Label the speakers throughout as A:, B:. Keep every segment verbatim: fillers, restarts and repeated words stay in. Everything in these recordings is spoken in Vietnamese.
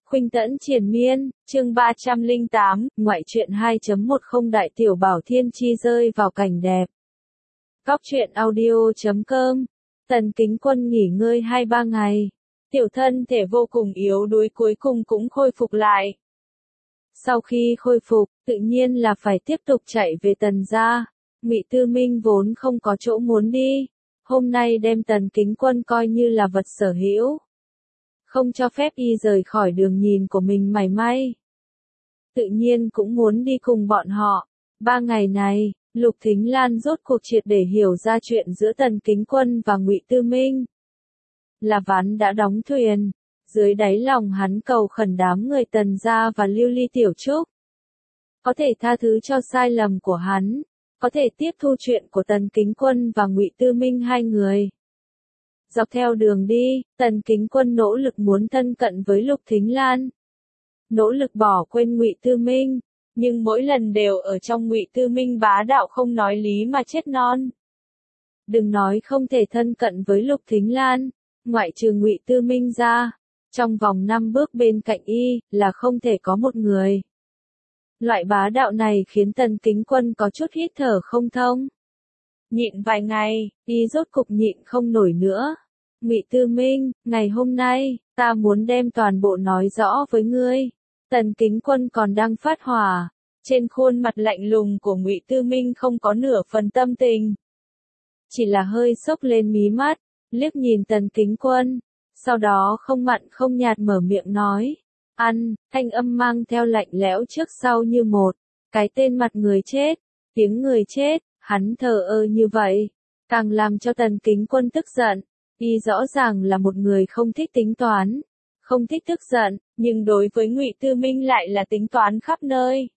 A: Khuynh Tẫn triền miên, chương ba trăm lẻ tám, ngoại truyện hai chấm mười Đại tiểu bảo thiên chi rơi vào cảnh đẹp. Góc truyện audio chấm com. Tần Kính Quân nghỉ ngơi hai ba ngày. Tiểu thân thể vô cùng yếu đuối cuối cùng cũng khôi phục lại. Sau khi khôi phục, tự nhiên là phải tiếp tục chạy về Tần gia. Ngụy Tư Minh vốn không có chỗ muốn đi. Hôm nay đem Tần Kính Quân coi như là vật sở hữu. Không cho phép y rời khỏi đường nhìn của mình mảy may. Tự nhiên cũng muốn đi cùng bọn họ. Ba ngày này, Lục Thính Lan rốt cuộc triệt để hiểu ra chuyện giữa Tần Kính Quân và Ngụy Tư Minh. Là ván đã đóng thuyền, dưới đáy lòng hắn cầu khẩn đám người Tần gia và Lưu Ly Tiểu Trúc. Có thể tha thứ cho sai lầm của hắn, có thể tiếp thu chuyện của Tần Kính Quân và Ngụy Tư Minh hai người. Dọc theo đường đi, Tần Kính Quân nỗ lực muốn thân cận với Lục Thính Lan. Nỗ lực bỏ quên Ngụy Tư Minh, nhưng mỗi lần đều ở trong Ngụy Tư Minh bá đạo không nói lý mà chết non. Đừng nói không thể thân cận với Lục Thính Lan, ngoại trừ Ngụy Tư Minh ra, trong vòng năm bước bên cạnh y, là không thể có một người. Loại bá đạo này khiến Tần Kính Quân có chút hít thở không thông. Nhịn vài ngày, y rốt cục nhịn không nổi nữa. Ngụy Tư Minh, ngày hôm nay, ta muốn đem toàn bộ nói rõ với ngươi. Tần Kính Quân còn đang phát hỏa, trên khuôn mặt lạnh lùng của Ngụy Tư Minh không có nửa phần tâm tình. Chỉ là hơi sốc lên mí mắt, liếc nhìn Tần Kính Quân, sau đó không mặn không nhạt mở miệng nói. Ăn, thanh âm mang theo lạnh lẽo trước sau như một. Cái tên mặt người chết, tiếng người chết, hắn thờ ơ như vậy, càng làm cho Tần Kính Quân tức giận. Y rõ ràng là một người không thích tính toán, không thích tức giận, nhưng đối với Ngụy Tư Minh lại là tính toán khắp nơi.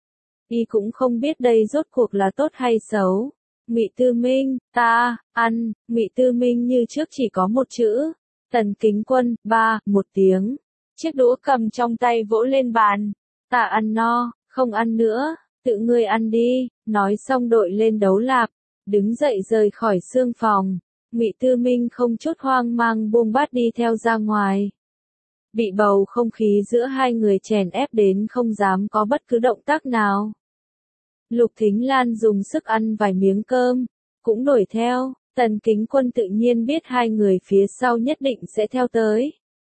A: Y cũng không biết đây rốt cuộc là tốt hay xấu. Ngụy Tư Minh, ta, ăn, Ngụy Tư Minh như trước chỉ có một chữ. Tần Kính Quân, ba, một tiếng. Chiếc đũa cầm trong tay vỗ lên bàn. Ta ăn no, không ăn nữa, tự ngươi ăn đi, nói xong đội lên đấu lạp, đứng dậy rời khỏi xương phòng. Ngụy Tư Minh không chút hoang mang buông bát đi theo ra ngoài. Bị bầu không khí giữa hai người chèn ép đến không dám có bất cứ động tác nào. Lục Thính Lan dùng sức ăn vài miếng cơm, cũng đuổi theo. Tần Kính Quân tự nhiên biết hai người phía sau nhất định sẽ theo tới.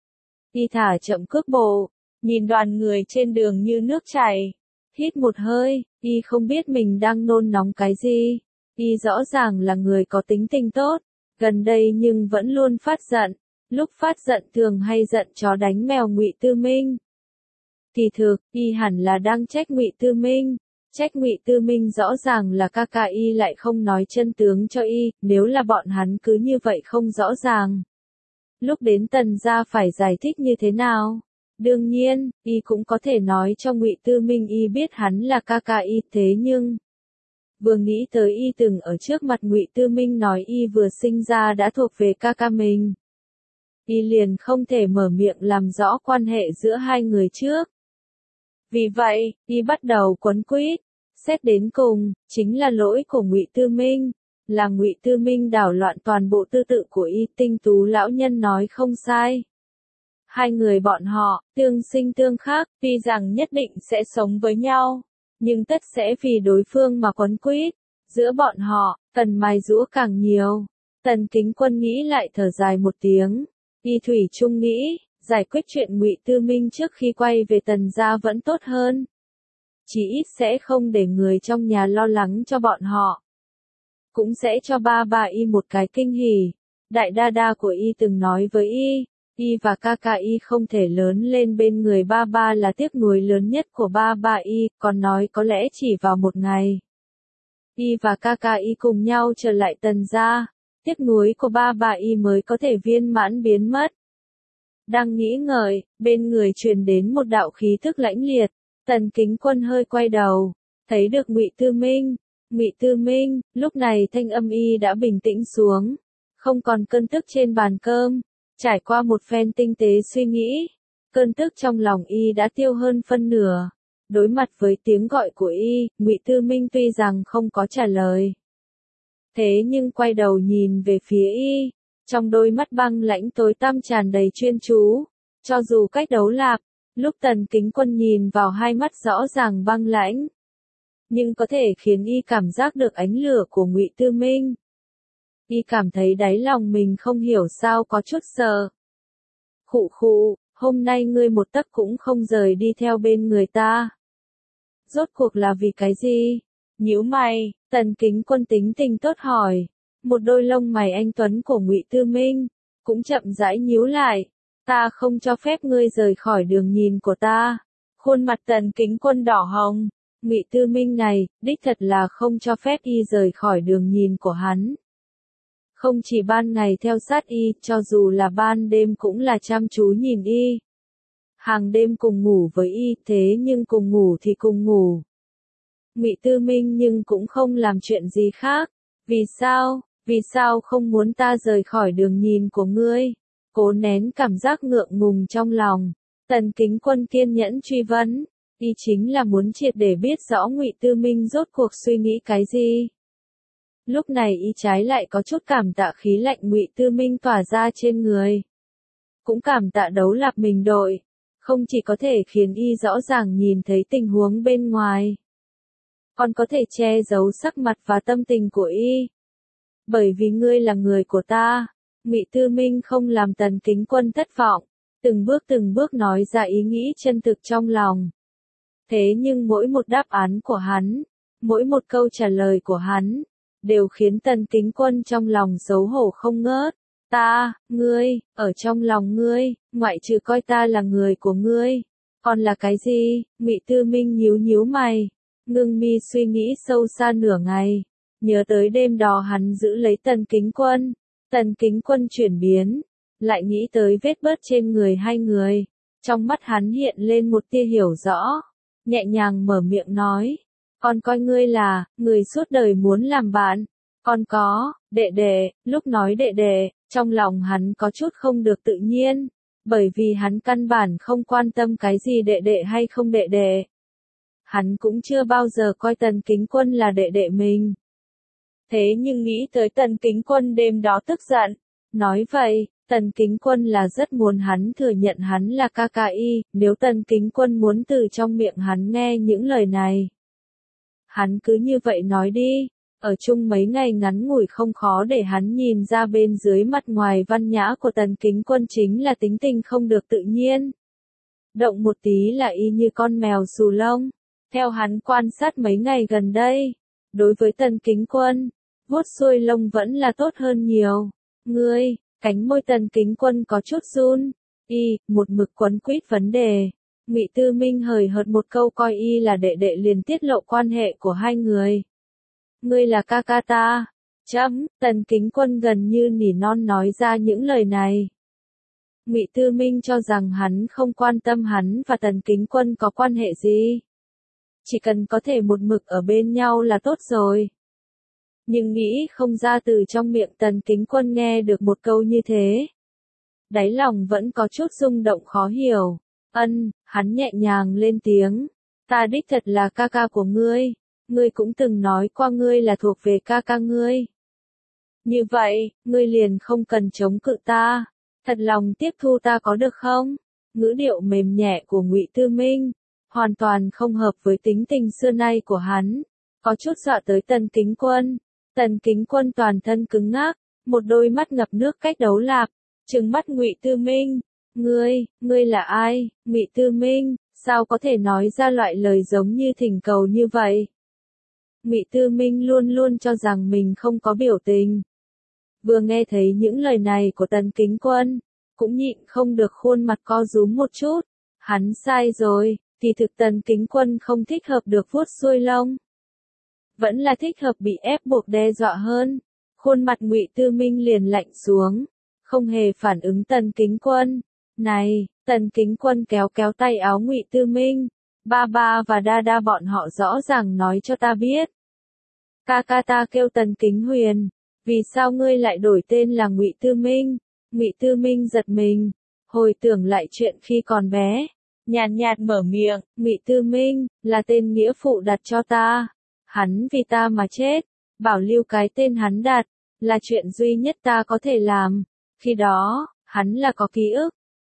A: Y thả chậm cước bộ, nhìn đoàn người trên đường như nước chảy. Hít một hơi, y không biết mình đang nôn nóng cái gì. Y rõ ràng là người có tính tình tốt, gần đây nhưng vẫn luôn phát giận. Lúc phát giận thường hay giận chó đánh mèo Ngụy Tư Minh. Kỳ thực, y hẳn là đang trách Ngụy Tư Minh. Trách Ngụy Tư Minh rõ ràng là ca ca y lại không nói chân tướng cho y, nếu là bọn hắn cứ như vậy không rõ ràng. Lúc đến Tần gia phải giải thích như thế nào? Đương nhiên, y cũng có thể nói cho Ngụy Tư Minh y biết hắn là ca ca y, thế nhưng vừa nghĩ tới y từng ở trước mặt Ngụy Tư Minh nói y vừa sinh ra đã thuộc về ca ca mình, y liền không thể mở miệng làm rõ quan hệ giữa hai người trước. Vì vậy, y bắt đầu quấn quýt, xét đến cùng, chính là lỗi của Ngụy Tư Minh, là Ngụy Tư Minh đảo loạn toàn bộ tư tự của y. Tinh Tú lão nhân nói không sai. Hai người bọn họ, tương sinh tương khắc, tuy rằng nhất định sẽ sống với nhau, nhưng tất sẽ vì đối phương mà quấn quýt. Giữa bọn họ, cần mài giũa càng nhiều. Tần Kính Quân nghĩ lại thở dài một tiếng. Y thủy chung nghĩ, giải quyết chuyện Ngụy Tư Minh trước khi quay về Tần gia vẫn tốt hơn. Chỉ ít sẽ không để người trong nhà lo lắng cho bọn họ. Cũng sẽ cho ba ba y một cái kinh hỉ. Đại đa đa của y từng nói với y, y và ca ca y không thể lớn lên bên người ba ba là tiếc nuối lớn nhất của ba ba y, còn nói có lẽ chỉ vào một ngày. Y và ca ca y cùng nhau trở lại Tần gia, tiếc nuối của ba ba y mới có thể viên mãn biến mất. Đang nghĩ ngợi, bên người truyền đến một đạo khí thức lãnh liệt. Tần Kính Quân hơi quay đầu, thấy được Ngụy Tư Minh. Ngụy Tư Minh, lúc này thanh âm y đã bình tĩnh xuống, không còn cơn tức trên bàn cơm. Trải qua một phen tinh tế suy nghĩ, cơn tức trong lòng y đã tiêu hơn phân nửa. Đối mặt với tiếng gọi của y, Ngụy Tư Minh tuy rằng không có trả lời, thế nhưng quay đầu nhìn về phía y, trong đôi mắt băng lãnh tối tăm tràn đầy chuyên chú. Cho dù cách đấu lạp, Lúc Tần Kính Quân nhìn vào hai mắt rõ ràng băng lãnh, nhưng có thể khiến y cảm giác được ánh lửa của Ngụy Tư Minh. Y cảm thấy đáy lòng mình không hiểu sao có chút sợ. Khụ khụ, hôm nay ngươi một tấc cũng không rời đi theo bên người ta. Rốt cuộc là vì cái gì? Nhíu mày, Tần Kính Quân tính tình tốt hỏi. Một đôi lông mày anh tuấn của Ngụy Tư Minh cũng chậm rãi nhíu lại. Ta không cho phép ngươi rời khỏi đường nhìn của ta. Khuôn mặt Tần Kính Quân đỏ hồng. Ngụy Tư Minh này, đích thật là không cho phép y rời khỏi đường nhìn của hắn. Không chỉ ban ngày theo sát y, cho dù là ban đêm cũng là chăm chú nhìn y. Hàng đêm cùng ngủ với y, thế nhưng cùng ngủ thì cùng ngủ. Ngụy Tư Minh nhưng cũng không làm chuyện gì khác. Vì sao, vì sao không muốn ta rời khỏi đường nhìn của ngươi? Cố nén cảm giác ngượng ngùng trong lòng. Tần Kính Quân kiên nhẫn truy vấn. Y chính là muốn triệt để biết rõ Ngụy Tư Minh rốt cuộc suy nghĩ cái gì. Lúc này y trái lại có chút cảm tạ khí lạnh Ngụy Tư Minh tỏa ra trên người. Cũng cảm tạ đấu lạp mình đội. Không chỉ có thể khiến y rõ ràng nhìn thấy tình huống bên ngoài, còn có thể che giấu sắc mặt và tâm tình của y. Bởi vì ngươi là người của ta. Ngụy Tư Minh không làm Tần Kính Quân thất vọng, từng bước từng bước nói ra ý nghĩ chân thực trong lòng. Thế nhưng mỗi một đáp án của hắn, mỗi một câu trả lời của hắn, đều khiến Tần Kính Quân trong lòng xấu hổ không ngớt. Ta, ngươi, ở trong lòng ngươi, ngoại trừ coi ta là người của ngươi, còn là cái gì? Ngụy Tư Minh nhíu nhíu mày, ngưng mi suy nghĩ sâu xa nửa ngày, nhớ tới đêm đó hắn giữ lấy Tần Kính Quân, Tần Kính Quân chuyển biến, lại nghĩ tới vết bớt trên người hai người, trong mắt hắn hiện lên một tia hiểu rõ, nhẹ nhàng mở miệng nói, con coi ngươi là người suốt đời muốn làm bạn. Con có, đệ đệ, lúc nói đệ đệ, trong lòng hắn có chút không được tự nhiên, bởi vì hắn căn bản không quan tâm cái gì đệ đệ hay không đệ đệ. Hắn cũng chưa bao giờ coi Tần Kính Quân là đệ đệ mình. Thế nhưng nghĩ tới Tần Kính Quân đêm đó tức giận, nói vậy, Tần Kính Quân là rất muốn hắn thừa nhận hắn là ca ca y, nếu Tần Kính Quân muốn từ trong miệng hắn nghe những lời này. Hắn cứ như vậy nói đi. Ở chung mấy ngày ngắn ngủi không khó để hắn nhìn ra bên dưới mặt ngoài văn nhã của Tần Kính Quân chính là tính tình không được tự nhiên. Động một tí là y như con mèo xù lông. Theo hắn quan sát mấy ngày gần đây, đối với Tần Kính Quân, vuốt xuôi lông vẫn là tốt hơn nhiều. Ngươi, cánh môi Tần Kính Quân có chút run. Y, một mực quấn quýt vấn đề. Ngụy Tư Minh hời hợt một câu coi y là đệ đệ liền tiết lộ quan hệ của hai người. Ngươi là ca ca ta. Chấm, Tần Kính Quân gần như nỉ non nói ra những lời này. Ngụy Tư Minh cho rằng hắn không quan tâm hắn và Tần Kính Quân có quan hệ gì. Chỉ cần có thể một mực ở bên nhau là tốt rồi. Nhưng nghĩ không ra từ trong miệng Tần Kính Quân nghe được một câu như thế. Đáy lòng vẫn có chút rung động khó hiểu. Ân, hắn nhẹ nhàng lên tiếng. Ta đích thật là ca ca của ngươi. Ngươi cũng từng nói qua ngươi là thuộc về ca ca ngươi. Như vậy, ngươi liền không cần chống cự ta. Thật lòng tiếp thu ta có được không? Ngữ điệu mềm nhẹ của Ngụy Tư Minh, hoàn toàn không hợp với tính tình xưa nay của hắn. Có chút dọa tới Tần Kính Quân. Tần Kính Quân toàn thân cứng ngắc, một đôi mắt ngập nước cách đấu lạp, trừng mắt Ngụy Tư Minh. Ngươi, ngươi là ai? Ngụy Tư Minh, sao có thể nói ra loại lời giống như thỉnh cầu như vậy? Ngụy Tư Minh luôn luôn cho rằng mình không có biểu tình. Vừa nghe thấy những lời này của Tần Kính Quân, cũng nhịn không được khuôn mặt co rúm một chút. Hắn sai rồi, kỳ thực Tần Kính Quân không thích hợp được vuốt xuôi lông. Vẫn là thích hợp bị ép buộc đe dọa hơn. Khuôn mặt Ngụy Tư Minh liền lạnh xuống, không hề phản ứng Tần Kính Quân. Này, Tần Kính Quân kéo kéo tay áo Ngụy Tư Minh. Ba ba và đa đa bọn họ rõ ràng nói cho ta biết. Ca ca ta kêu Tần Kính Huyền, vì sao ngươi lại đổi tên là Ngụy Tư Minh? Ngụy Tư Minh giật mình, hồi tưởng lại chuyện khi còn bé, nhàn nhạt mở miệng, Ngụy Tư Minh là tên nghĩa phụ đặt cho ta, hắn vì ta mà chết, bảo lưu cái tên hắn đặt, là chuyện duy nhất ta có thể làm. Khi đó, hắn là có ký ức,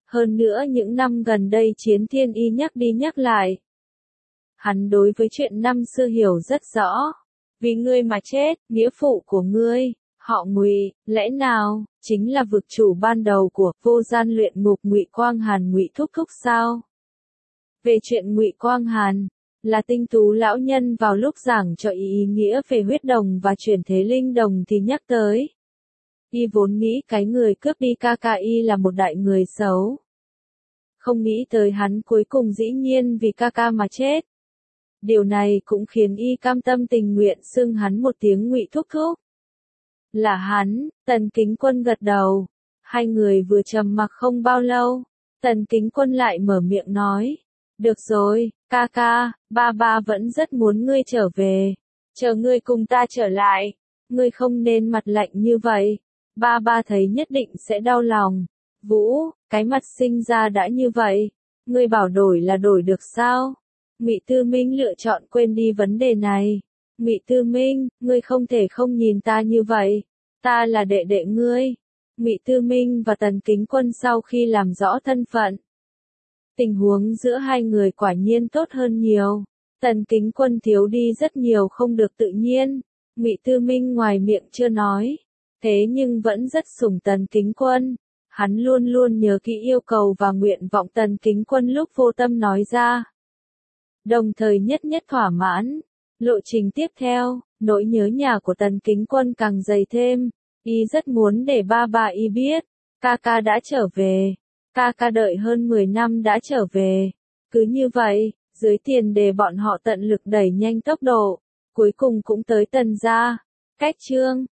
A: Hơn nữa những năm gần đây Chiến Thiên Y nhắc đi nhắc lại. Hắn đối với chuyện năm xưa hiểu rất rõ. Vì ngươi mà chết, nghĩa phụ của ngươi, họ Ngụy, lẽ nào chính là vực chủ ban đầu của vô gian luyện ngục Ngụy Quang Hàn Ngụy thúc thúc sao? Về chuyện Ngụy Quang Hàn, là Tinh Tú lão nhân vào lúc giảng cho ý ý nghĩa về huyết đồng và chuyển thế linh đồng thì nhắc tới. Y vốn nghĩ cái người cướp đi ca ca y là một đại người xấu. Không nghĩ tới hắn cuối cùng dĩ nhiên vì ca ca mà chết. Điều này cũng khiến y cam tâm tình nguyện xưng hắn một tiếng Ngụy thúc thúc. Là hắn, Tần Kính Quân gật đầu. Hai người vừa trầm mặc không bao lâu, Tần Kính Quân lại mở miệng nói. Được rồi, ca ca, ba ba vẫn rất muốn ngươi trở về. Chờ ngươi cùng ta trở lại. Ngươi không nên mặt lạnh như vậy. Ba ba thấy nhất định sẽ đau lòng. Vũ, cái mặt sinh ra đã như vậy. Ngươi bảo đổi là đổi được sao? Ngụy Tư Minh lựa chọn quên đi vấn đề này. Ngụy Tư Minh, ngươi không thể không nhìn ta như vậy. Ta là đệ đệ ngươi. Ngụy Tư Minh và Tần Kính Quân sau khi làm rõ thân phận. Tình huống giữa hai người quả nhiên tốt hơn nhiều. Tần Kính Quân thiếu đi rất nhiều không được tự nhiên. Ngụy Tư Minh ngoài miệng chưa nói. Thế nhưng vẫn rất sủng Tần Kính Quân. Hắn luôn luôn nhớ kỹ yêu cầu và nguyện vọng Tần Kính Quân lúc vô tâm nói ra. Đồng thời nhất nhất thỏa mãn. Lộ trình tiếp theo, nỗi nhớ nhà của Tần Kính Quân càng dày thêm. Y rất muốn để ba bà y biết. Ca ca đã trở về. Ca ca đợi hơn mười năm đã trở về. Cứ như vậy, dưới tiền đề bọn họ tận lực đẩy nhanh tốc độ. Cuối cùng cũng tới Tần gia. Cách chương